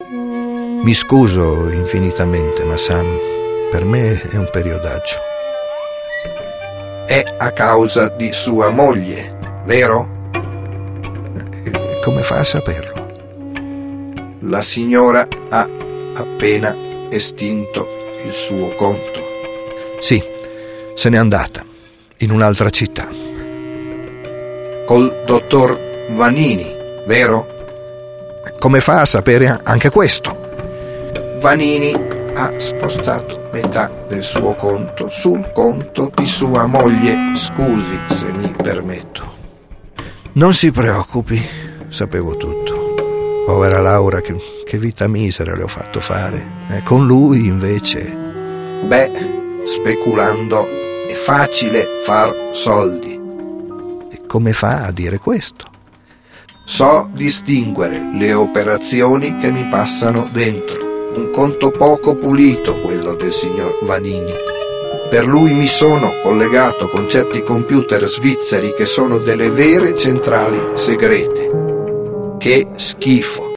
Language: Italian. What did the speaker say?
Mi scuso infinitamente, ma Sam, per me è un periodaggio. È a causa di sua moglie, vero? Come fa a saperlo? La signora ha appena estinto il suo conto. Sì, se n'è andata, in un'altra città. Col dottor Vanini, vero? Come fa a sapere anche questo? Vanini ha spostato metà del suo conto sul conto di sua moglie. Scusi se mi permetto. Non si preoccupi, sapevo tutto. Povera Laura, che vita misera le ho fatto fare. Con lui, invece... Beh, speculando è facile far soldi. E come fa a dire questo? So distinguere le operazioni che mi passano dentro. Un conto poco pulito quello del signor Vanini. Per lui mi sono collegato con certi computer svizzeri che sono delle vere centrali segrete. Che schifo!